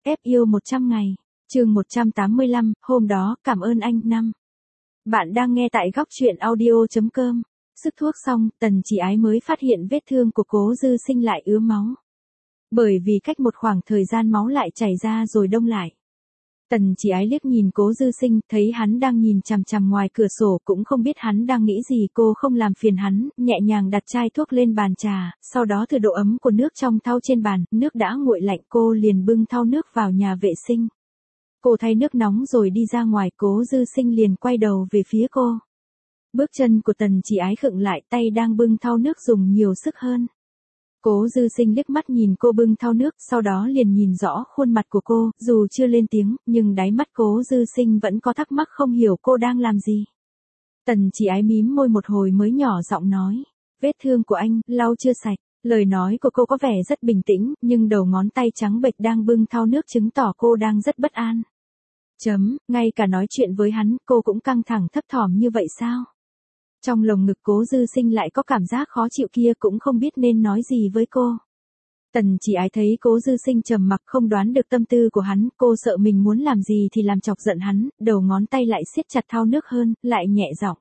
Ép yêu 100 ngày. Chương 185, hôm đó, cảm ơn anh. 5. Bạn đang nghe tại góc truyện audio.com. Sức thuốc xong, Tần Chỉ Ái mới phát hiện vết thương của Cố Dư Sinh lại ứa máu. Bởi vì cách một khoảng thời gian máu lại chảy ra rồi đông lại. Tần Chỉ Ái liếc nhìn Cố Dư Sinh, thấy hắn đang nhìn chằm chằm ngoài cửa sổ, cũng không biết hắn đang nghĩ gì. Cô không làm phiền hắn, nhẹ nhàng đặt chai thuốc lên bàn trà, sau đó thử độ ấm của nước trong thau trên bàn, nước đã nguội lạnh, cô liền bưng thau nước vào nhà vệ sinh. Cô thay nước nóng rồi đi ra ngoài, Cố Dư Sinh liền quay đầu về phía cô. Bước chân của Tần Chỉ Ái khựng lại, tay đang bưng thau nước dùng nhiều sức hơn. Cố Dư Sinh liếc mắt nhìn cô bưng thau nước, sau đó liền nhìn rõ khuôn mặt của cô, dù chưa lên tiếng, nhưng đáy mắt Cố Dư Sinh vẫn có thắc mắc không hiểu cô đang làm gì. Tần Chỉ Ái mím môi một hồi mới nhỏ giọng nói, vết thương của anh, lau chưa sạch. Lời nói của cô có vẻ rất bình tĩnh, nhưng đầu ngón tay trắng bệch đang bưng thau nước chứng tỏ cô đang rất bất an. Ngay cả nói chuyện với hắn, cô cũng căng thẳng thấp thỏm như vậy sao? Trong lồng ngực Cố Dư Sinh lại có cảm giác khó chịu kia, cũng không biết nên nói gì với cô. Tần Chỉ Ái thấy Cố Dư Sinh trầm mặc, không đoán được tâm tư của hắn, cô sợ mình muốn làm gì thì làm chọc giận hắn, đầu ngón tay lại siết chặt thau nước hơn, lại nhẹ giọng.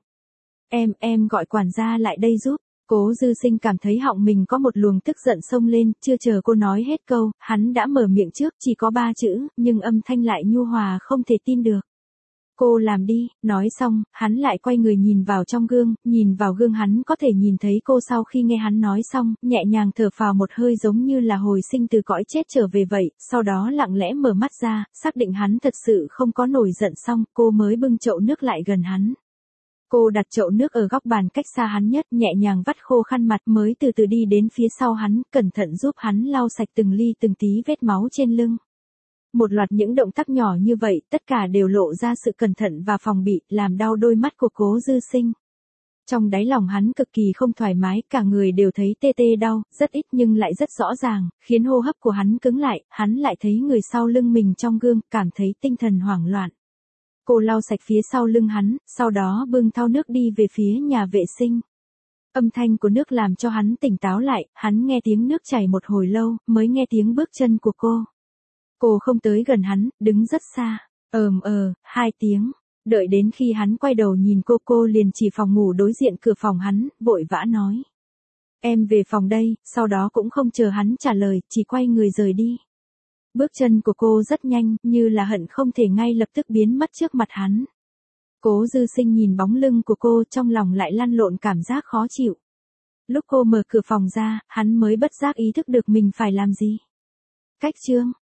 Em gọi quản gia lại đây giúp. Cố Dư Sinh cảm thấy họng mình có một luồng tức giận xông lên, chưa chờ cô nói hết câu, hắn đã mở miệng trước, chỉ có 3 chữ, nhưng âm thanh lại nhu hòa không thể tin được. Cô làm đi. Nói xong, hắn lại quay người nhìn vào trong gương, nhìn vào gương hắn có thể nhìn thấy cô sau khi nghe hắn nói xong, nhẹ nhàng thở phào một hơi giống như là hồi sinh từ cõi chết trở về vậy, sau đó lặng lẽ mở mắt ra, xác định hắn thật sự không có nổi giận xong, cô mới bưng chậu nước lại gần hắn. Cô đặt chậu nước ở góc bàn cách xa hắn nhất, nhẹ nhàng vắt khô khăn mặt, mới từ từ đi đến phía sau hắn, cẩn thận giúp hắn lau sạch từng ly từng tí vết máu trên lưng. Một loạt những động tác nhỏ như vậy, tất cả đều lộ ra sự cẩn thận và phòng bị, làm đau đôi mắt của Cố Dư Sinh. Trong đáy lòng hắn cực kỳ không thoải mái, cả người đều thấy tê tê đau, rất ít nhưng lại rất rõ ràng, khiến hô hấp của hắn cứng lại, hắn lại thấy người sau lưng mình trong gương, cảm thấy tinh thần hoảng loạn. Cô lau sạch phía sau lưng hắn, sau đó bưng thau nước đi về phía nhà vệ sinh. Âm thanh của nước làm cho hắn tỉnh táo lại, hắn nghe tiếng nước chảy một hồi lâu, mới nghe tiếng bước chân của cô. Cô không tới gần hắn, đứng rất xa. 2 tiếng. Đợi đến khi hắn quay đầu nhìn cô liền chỉ phòng ngủ đối diện cửa phòng hắn, vội vã nói. Em về phòng đây, sau đó cũng không chờ hắn trả lời, chỉ quay người rời đi. Bước chân của cô rất nhanh, như là hận không thể ngay lập tức biến mất trước mặt hắn. Cố Dư Sinh nhìn bóng lưng của cô, trong lòng lại lăn lộn cảm giác khó chịu. Lúc cô mở cửa phòng ra, hắn mới bất giác ý thức được mình phải làm gì. Cách chương